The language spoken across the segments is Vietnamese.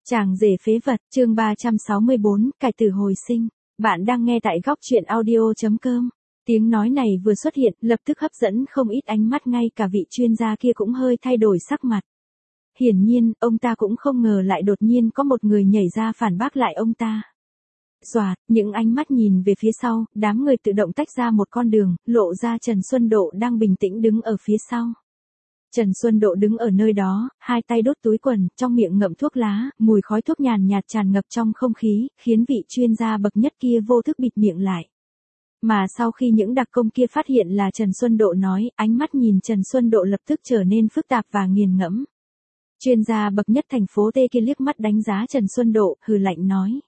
Chàng rể phế vật, chương 364, cải tử hồi sinh. Bạn đang nghe tại góc truyện audio.com. Tiếng nói này vừa xuất hiện, lập tức hấp dẫn không ít ánh mắt, ngay cả vị chuyên gia kia cũng hơi thay đổi sắc mặt. Hiển nhiên, ông ta cũng không ngờ lại đột nhiên có một người nhảy ra phản bác lại ông ta. Xoạt, những ánh mắt nhìn về phía sau, đám người tự động tách ra một con đường, lộ ra Trần Xuân Độ đang bình tĩnh đứng ở phía sau. Trần Xuân Độ đứng ở nơi đó, hai tay đốt túi quần, trong miệng ngậm thuốc lá, mùi khói thuốc nhàn nhạt tràn ngập trong không khí, khiến vị chuyên gia bậc nhất kia vô thức bịt miệng lại. Mà sau khi những đặc công kia phát hiện là Trần Xuân Độ nói, ánh mắt nhìn Trần Xuân Độ lập tức trở nên phức tạp và nghiền ngẫm. Chuyên gia bậc nhất thành phố T kia liếc mắt đánh giá Trần Xuân Độ, hừ lạnh nói.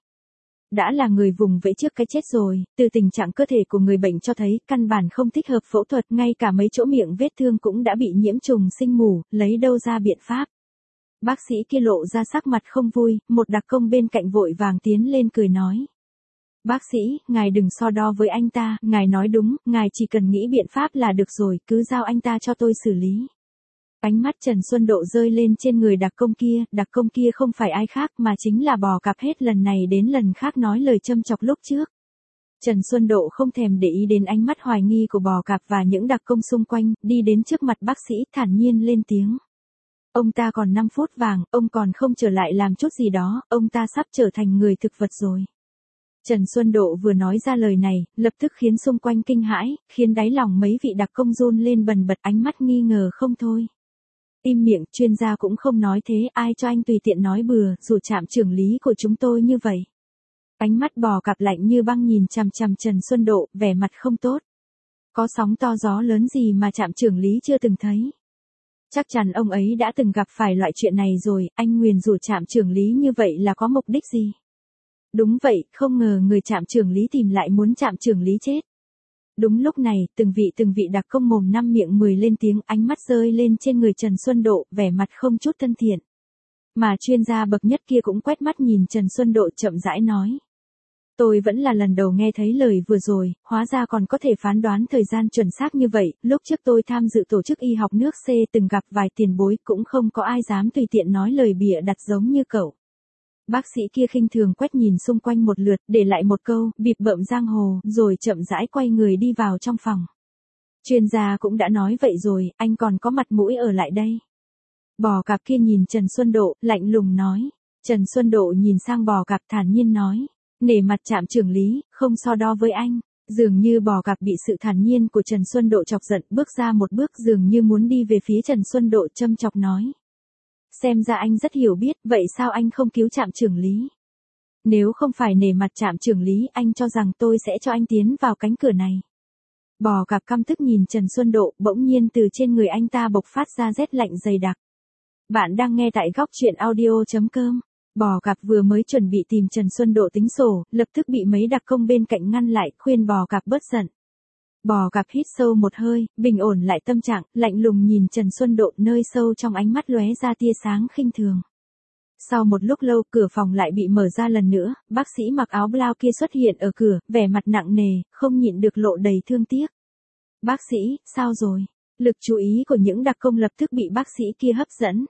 Đã là người vùng vẫy trước cái chết rồi, từ tình trạng cơ thể của người bệnh cho thấy căn bản không thích hợp phẫu thuật, ngay cả mấy chỗ miệng vết thương cũng đã bị nhiễm trùng sinh mủ, lấy đâu ra biện pháp. Bác sĩ kia lộ ra sắc mặt không vui, một đặc công bên cạnh vội vàng tiến lên cười nói. Bác sĩ, ngài đừng so đo với anh ta, ngài nói đúng, ngài chỉ cần nghĩ biện pháp là được rồi, cứ giao anh ta cho tôi xử lý. Ánh mắt Trần Xuân Độ rơi lên trên người đặc công kia không phải ai khác mà chính là Bò Cạp, hết lần này đến lần khác nói lời châm chọc lúc trước. Trần Xuân Độ không thèm để ý đến ánh mắt hoài nghi của Bò Cạp và những đặc công xung quanh, đi đến trước mặt bác sĩ thản nhiên lên tiếng. Ông ta còn 5 phút vàng, ông còn không trở lại làm chút gì đó, ông ta sắp trở thành người thực vật rồi. Trần Xuân Độ vừa nói ra lời này, lập tức khiến xung quanh kinh hãi, khiến đáy lòng mấy vị đặc công run lên bần bật, ánh mắt nghi ngờ không thôi. Im miệng, chuyên gia cũng không nói thế, ai cho anh tùy tiện nói bừa, dù trạm trưởng lý của chúng tôi như vậy. Ánh mắt Bò Cạp lạnh như băng nhìn chằm chằm Trần Xuân Độ, vẻ mặt không tốt. Có sóng to gió lớn gì mà trạm trưởng lý chưa từng thấy. Chắc chắn ông ấy đã từng gặp phải loại chuyện này rồi, anh nguyền rủa trạm trưởng lý như vậy là có mục đích gì? Đúng vậy, không ngờ người trạm trưởng lý tìm lại muốn trạm trưởng lý chết. Đúng lúc này, từng vị đặc công mồm năm miệng 10 lên tiếng, ánh mắt rơi lên trên người Trần Xuân Độ, vẻ mặt không chút thân thiện. Mà chuyên gia bậc nhất kia cũng quét mắt nhìn Trần Xuân Độ chậm rãi nói. Tôi vẫn là lần đầu nghe thấy lời vừa rồi, hóa ra còn có thể phán đoán thời gian chuẩn xác như vậy, lúc trước tôi tham dự tổ chức y học nước C từng gặp vài tiền bối, cũng không có ai dám tùy tiện nói lời bịa đặt giống như cậu. Bác sĩ kia khinh thường quét nhìn xung quanh một lượt, để lại một câu, bịp bợm giang hồ, rồi chậm rãi quay người đi vào trong phòng. Chuyên gia cũng đã nói vậy rồi, anh còn có mặt mũi ở lại đây. Bò Cạp kia nhìn Trần Xuân Độ, lạnh lùng nói. Trần Xuân Độ nhìn sang Bò Cạp thản nhiên nói. Nể mặt trạm trưởng lý, không so đo với anh. Dường như Bò Cạp bị sự thản nhiên của Trần Xuân Độ chọc giận, bước ra một bước dường như muốn đi về phía Trần Xuân Độ, châm chọc nói. Xem ra anh rất hiểu biết, vậy sao anh không cứu trạm trưởng lý? Nếu không phải nể mặt trạm trưởng lý, anh cho rằng tôi sẽ cho anh tiến vào cánh cửa này. Bò Cạp căm tức nhìn Trần Xuân Độ, bỗng nhiên từ trên người anh ta bộc phát ra rét lạnh dày đặc. Bạn đang nghe tại góc truyện audio.com. Bò Cạp vừa mới chuẩn bị tìm Trần Xuân Độ tính sổ, lập tức bị mấy đặc công bên cạnh ngăn lại, khuyên Bò Cạp bớt giận. Bò Cạp hít sâu một hơi, bình ổn lại tâm trạng, lạnh lùng nhìn Trần Xuân Độ, nơi sâu trong ánh mắt lóe ra tia sáng khinh thường. Sau một lúc lâu, cửa phòng lại bị mở ra lần nữa, bác sĩ mặc áo blau kia xuất hiện ở cửa, vẻ mặt nặng nề, không nhịn được lộ đầy thương tiếc. Bác sĩ, sao rồi? Lực chú ý của những đặc công lập tức bị bác sĩ kia hấp dẫn.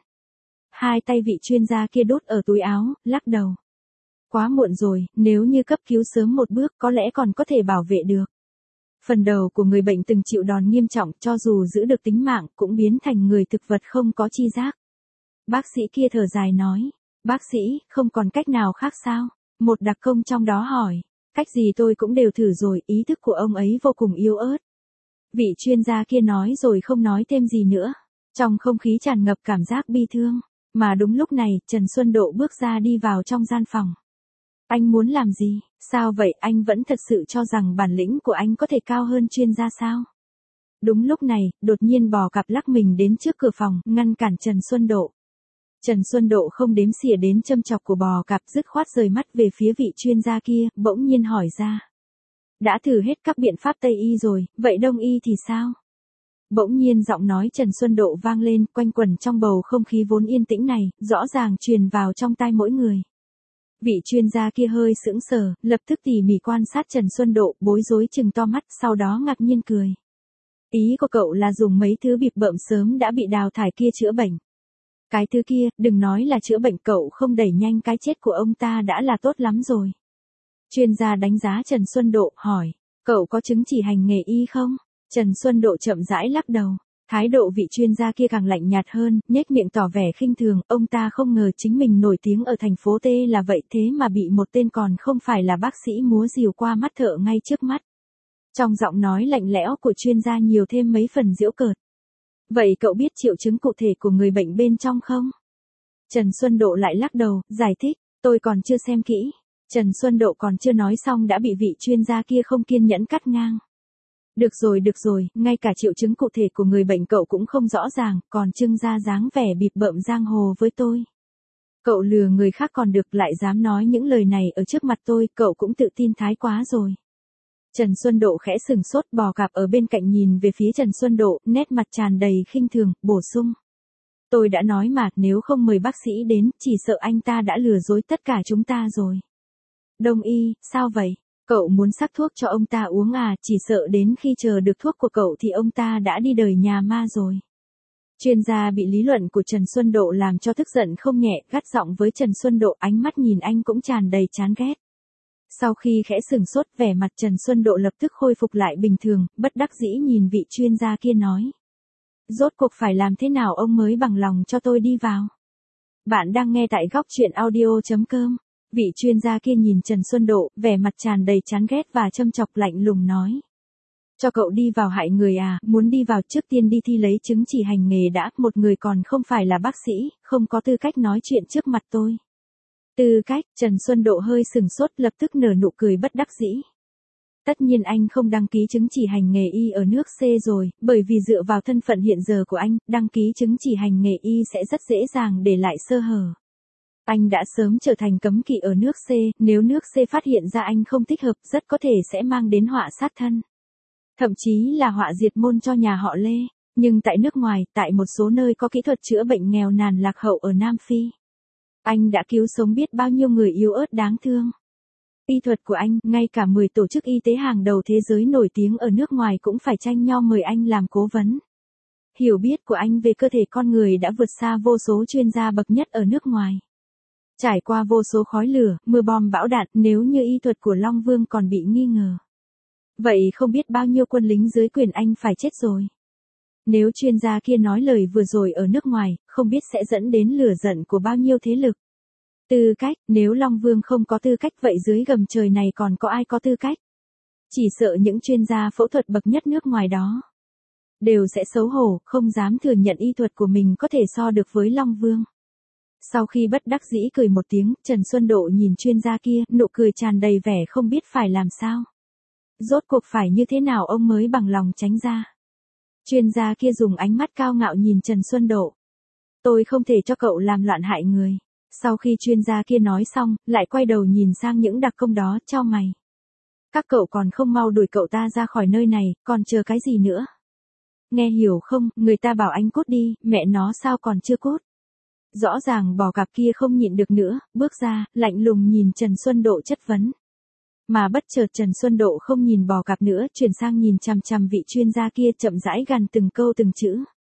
Hai tay vị chuyên gia kia đút ở túi áo, lắc đầu. Quá muộn rồi, nếu như cấp cứu sớm một bước có lẽ còn có thể bảo vệ được. Phần đầu của người bệnh từng chịu đòn nghiêm trọng, cho dù giữ được tính mạng, cũng biến thành người thực vật không có chi giác. Bác sĩ kia thở dài nói. Bác sĩ, không còn cách nào khác sao? Một đặc công trong đó hỏi. Cách gì tôi cũng đều thử rồi, ý thức của ông ấy vô cùng yếu ớt. Vị chuyên gia kia nói rồi không nói thêm gì nữa. Trong không khí tràn ngập cảm giác bi thương. Mà đúng lúc này, Trần Xuân Độ bước ra đi vào trong gian phòng. Anh muốn làm gì? Sao vậy, anh vẫn thật sự cho rằng bản lĩnh của anh có thể cao hơn chuyên gia sao? Đúng lúc này, đột nhiên Bò Cạp lắc mình đến trước cửa phòng, ngăn cản Trần Xuân Độ. Trần Xuân Độ không đếm xỉa đến châm chọc của Bò Cạp, dứt khoát rời mắt về phía vị chuyên gia kia, bỗng nhiên hỏi ra. Đã thử hết các biện pháp Tây y rồi, vậy Đông y thì sao? Bỗng nhiên giọng nói Trần Xuân Độ vang lên, quanh quẩn trong bầu không khí vốn yên tĩnh này, rõ ràng truyền vào trong tai mỗi người. Vị chuyên gia kia hơi sững sờ, lập tức tỉ mỉ quan sát Trần Xuân Độ, bối rối trừng to mắt, sau đó ngạc nhiên cười. Ý của cậu là dùng mấy thứ bịp bợm sớm đã bị đào thải kia chữa bệnh. Cái thứ kia, đừng nói là chữa bệnh, cậu không đẩy nhanh cái chết của ông ta đã là tốt lắm rồi. Chuyên gia đánh giá Trần Xuân Độ, hỏi, cậu có chứng chỉ hành nghề y không? Trần Xuân Độ chậm rãi lắc đầu. Thái độ vị chuyên gia kia càng lạnh nhạt hơn, nhếch miệng tỏ vẻ khinh thường, ông ta không ngờ chính mình nổi tiếng ở thành phố T là vậy thế mà bị một tên còn không phải là bác sĩ múa rìu qua mắt thợ ngay trước mắt. Trong giọng nói lạnh lẽo của chuyên gia nhiều thêm mấy phần giễu cợt. Vậy cậu biết triệu chứng cụ thể của người bệnh bên trong không? Trần Xuân Độ lại lắc đầu, giải thích, tôi còn chưa xem kỹ. Trần Xuân Độ còn chưa nói xong đã bị vị chuyên gia kia không kiên nhẫn cắt ngang. Được rồi, ngay cả triệu chứng cụ thể của người bệnh cậu cũng không rõ ràng, còn trưng ra dáng vẻ bịp bợm giang hồ với tôi. Cậu lừa người khác còn được, lại dám nói những lời này ở trước mặt tôi, cậu cũng tự tin thái quá rồi. Trần Xuân Độ khẽ sừng sốt, Bò Cạp ở bên cạnh nhìn về phía Trần Xuân Độ, nét mặt tràn đầy khinh thường, bổ sung. Tôi đã nói mà, nếu không mời bác sĩ đến, chỉ sợ anh ta đã lừa dối tất cả chúng ta rồi. Đông y, sao vậy? Cậu muốn sắc thuốc cho ông ta uống à, chỉ sợ đến khi chờ được thuốc của cậu thì ông ta đã đi đời nhà ma rồi. Chuyên gia bị lý luận của Trần Xuân Độ làm cho tức giận không nhẹ, gắt giọng với Trần Xuân Độ, ánh mắt nhìn anh cũng tràn đầy chán ghét. Sau khi khẽ sừng sốt, vẻ mặt Trần Xuân Độ lập tức khôi phục lại bình thường, bất đắc dĩ nhìn vị chuyên gia kia nói. Rốt cuộc phải làm thế nào ông mới bằng lòng cho tôi đi vào? Bạn đang nghe tại góc truyện audio.com. Vị chuyên gia kia nhìn Trần Xuân Độ, vẻ mặt tràn đầy chán ghét và châm chọc, lạnh lùng nói. Cho cậu đi vào hại người à, muốn đi vào trước tiên đi thi lấy chứng chỉ hành nghề đã, một người còn không phải là bác sĩ, không có tư cách nói chuyện trước mặt tôi. Tư cách, Trần Xuân Độ hơi sừng sốt, lập tức nở nụ cười bất đắc dĩ. Tất nhiên anh không đăng ký chứng chỉ hành nghề y ở nước C rồi, bởi vì dựa vào thân phận hiện giờ của anh, đăng ký chứng chỉ hành nghề y sẽ rất dễ dàng để lại sơ hở. Anh đã sớm trở thành cấm kỵ ở nước C, nếu nước C phát hiện ra anh không thích hợp, rất có thể sẽ mang đến họa sát thân. Thậm chí là họa diệt môn cho nhà họ Lê. Nhưng tại nước ngoài, tại một số nơi có kỹ thuật chữa bệnh nghèo nàn lạc hậu ở Nam Phi, anh đã cứu sống biết bao nhiêu người yếu ớt đáng thương. Y thuật của anh, ngay cả 10 tổ chức y tế hàng đầu thế giới nổi tiếng ở nước ngoài cũng phải tranh nhau mời anh làm cố vấn. Hiểu biết của anh về cơ thể con người đã vượt xa vô số chuyên gia bậc nhất ở nước ngoài. Trải qua vô số khói lửa, mưa bom bão đạn, nếu như y thuật của Long Vương còn bị nghi ngờ. Vậy không biết bao nhiêu quân lính dưới quyền anh phải chết rồi. Nếu chuyên gia kia nói lời vừa rồi ở nước ngoài, không biết sẽ dẫn đến lửa giận của bao nhiêu thế lực. Tư cách, nếu Long Vương không có tư cách vậy dưới gầm trời này còn có ai có tư cách? Chỉ sợ những chuyên gia phẫu thuật bậc nhất nước ngoài đó đều sẽ xấu hổ, không dám thừa nhận y thuật của mình có thể so được với Long Vương. Sau khi bất đắc dĩ cười một tiếng, Trần Xuân Độ nhìn chuyên gia kia, nụ cười tràn đầy vẻ không biết phải làm sao. Rốt cuộc phải như thế nào ông mới bằng lòng tránh ra? Chuyên gia kia dùng ánh mắt cao ngạo nhìn Trần Xuân Độ. Tôi không thể cho cậu làm loạn hại người. Sau khi chuyên gia kia nói xong, lại quay đầu nhìn sang những đặc công đó, chau mày. Các cậu còn không mau đuổi cậu ta ra khỏi nơi này, còn chờ cái gì nữa? Nghe hiểu không, người ta bảo anh cút đi, mẹ nó sao còn chưa cút? Rõ ràng Bò Cạp kia không nhịn được nữa, bước ra, lạnh lùng nhìn Trần Xuân Độ chất vấn. Mà bất chợt Trần Xuân Độ không nhìn Bò Cạp nữa, chuyển sang nhìn chằm chằm vị chuyên gia kia, chậm rãi gằn từng câu từng chữ.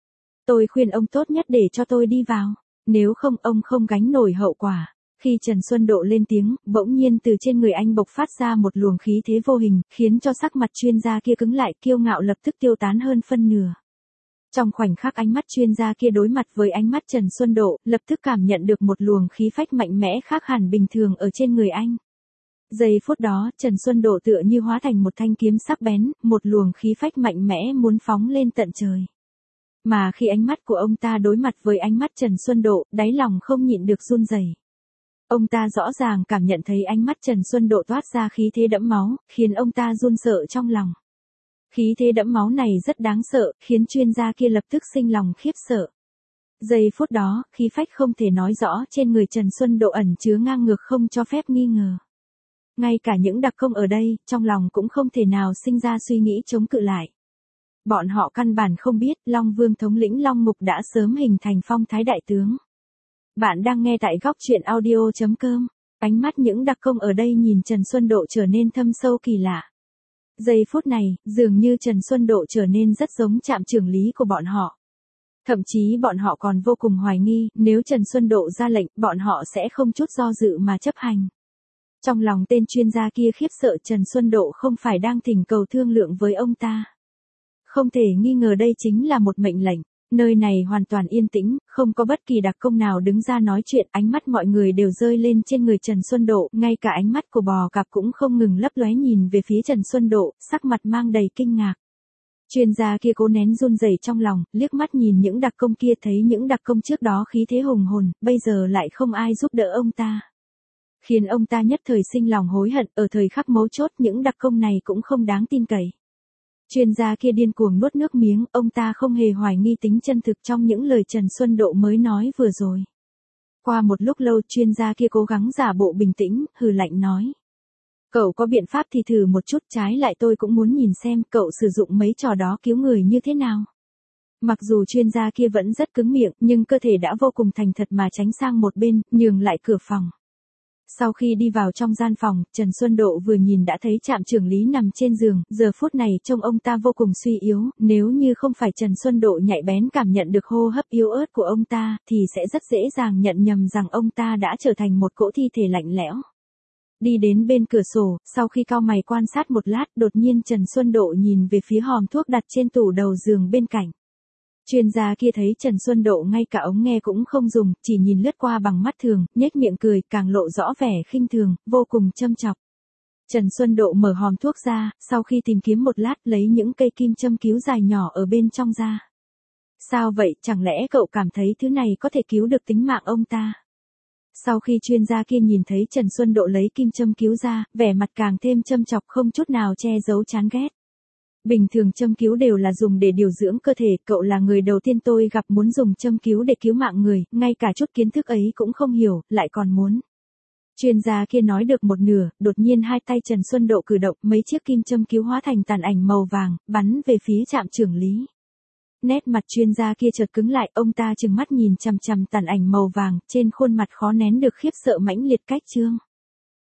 Tôi khuyên ông tốt nhất để cho tôi đi vào, nếu không ông không gánh nổi hậu quả. Khi Trần Xuân Độ lên tiếng, bỗng nhiên từ trên người anh bộc phát ra một luồng khí thế vô hình, khiến cho sắc mặt chuyên gia kia cứng lại, kiêu ngạo lập tức tiêu tán hơn phân nửa. Trong khoảnh khắc ánh mắt chuyên gia kia đối mặt với ánh mắt Trần Xuân Độ, lập tức cảm nhận được một luồng khí phách mạnh mẽ khác hẳn bình thường ở trên người anh. Giây phút đó, Trần Xuân Độ tựa như hóa thành một thanh kiếm sắc bén, một luồng khí phách mạnh mẽ muốn phóng lên tận trời. Mà khi ánh mắt của ông ta đối mặt với ánh mắt Trần Xuân Độ, đáy lòng không nhịn được run rẩy. Ông ta rõ ràng cảm nhận thấy ánh mắt Trần Xuân Độ toát ra khí thế đẫm máu, khiến ông ta run sợ trong lòng. Khí thế đẫm máu này rất đáng sợ, khiến chuyên gia kia lập tức sinh lòng khiếp sợ. Giây phút đó, khí phách không thể nói rõ trên người Trần Xuân Độ ẩn chứa ngang ngược không cho phép nghi ngờ. Ngay cả những đặc công ở đây, trong lòng cũng không thể nào sinh ra suy nghĩ chống cự lại. Bọn họ căn bản không biết, Long Vương thống lĩnh Long Ngục đã sớm hình thành phong thái đại tướng. Bạn đang nghe tại góc truyện audio.com. Ánh mắt những đặc công ở đây nhìn Trần Xuân Độ trở nên thâm sâu kỳ lạ. Giây phút này, dường như Trần Xuân Độ trở nên rất giống trạm trưởng lý của bọn họ. Thậm chí bọn họ còn vô cùng hoài nghi, nếu Trần Xuân Độ ra lệnh, bọn họ sẽ không chút do dự mà chấp hành. Trong lòng tên chuyên gia kia khiếp sợ Trần Xuân Độ không phải đang thỉnh cầu thương lượng với ông ta. Không thể nghi ngờ đây chính là một mệnh lệnh. Nơi này hoàn toàn yên tĩnh, không có bất kỳ đặc công nào đứng ra nói chuyện, ánh mắt mọi người đều rơi lên trên người Trần Xuân Độ, ngay cả ánh mắt của bò cạp cũng không ngừng lấp lóe nhìn về phía Trần Xuân Độ, sắc mặt mang đầy kinh ngạc. Chuyên gia kia cố nén run rẩy trong lòng, liếc mắt nhìn những đặc công kia thấy những đặc công trước đó khí thế hùng hồn, bây giờ lại không ai giúp đỡ ông ta. Khiến ông ta nhất thời sinh lòng hối hận, ở thời khắc mấu chốt những đặc công này cũng không đáng tin cậy. Chuyên gia kia điên cuồng nuốt nước miếng, ông ta không hề hoài nghi tính chân thực trong những lời Trần Xuân Độ mới nói vừa rồi. Qua một lúc lâu chuyên gia kia cố gắng giả bộ bình tĩnh, hừ lạnh nói. Cậu có biện pháp thì thử một chút, trái lại tôi cũng muốn nhìn xem cậu sử dụng mấy trò đó cứu người như thế nào. Mặc dù chuyên gia kia vẫn rất cứng miệng, nhưng cơ thể đã vô cùng thành thật mà tránh sang một bên, nhường lại cửa phòng. Sau khi đi vào trong gian phòng, Trần Xuân Độ vừa nhìn đã thấy trạm trưởng lý nằm trên giường, giờ phút này trông ông ta vô cùng suy yếu, nếu như không phải Trần Xuân Độ nhạy bén cảm nhận được hô hấp yếu ớt của ông ta, thì sẽ rất dễ dàng nhận nhầm rằng ông ta đã trở thành một cỗ thi thể lạnh lẽo. Đi đến bên cửa sổ, sau khi cau mày quan sát một lát, đột nhiên Trần Xuân Độ nhìn về phía hòm thuốc đặt trên tủ đầu giường bên cạnh. Chuyên gia kia thấy Trần Xuân Độ ngay cả ống nghe cũng không dùng, chỉ nhìn lướt qua bằng mắt thường, nhếch miệng cười, càng lộ rõ vẻ khinh thường, vô cùng châm chọc. Trần Xuân Độ mở hòm thuốc ra, sau khi tìm kiếm một lát lấy những cây kim châm cứu dài nhỏ ở bên trong ra. Sao vậy, chẳng lẽ cậu cảm thấy thứ này có thể cứu được tính mạng ông ta? Sau khi chuyên gia kia nhìn thấy Trần Xuân Độ lấy kim châm cứu ra, vẻ mặt càng thêm châm chọc không chút nào che giấu chán ghét. Bình thường châm cứu đều là dùng để điều dưỡng cơ thể, cậu là người đầu tiên tôi gặp muốn dùng châm cứu để cứu mạng người, ngay cả chút kiến thức ấy cũng không hiểu, lại còn muốn. Chuyên gia kia nói được một nửa, đột nhiên hai tay Trần Xuân Độ cử động, mấy chiếc kim châm cứu hóa thành tàn ảnh màu vàng, bắn về phía trạm trưởng lý. Nét mặt chuyên gia kia chợt cứng lại, ông ta trừng mắt nhìn chằm chằm tàn ảnh màu vàng, trên khuôn mặt khó nén được khiếp sợ mãnh liệt cách trương.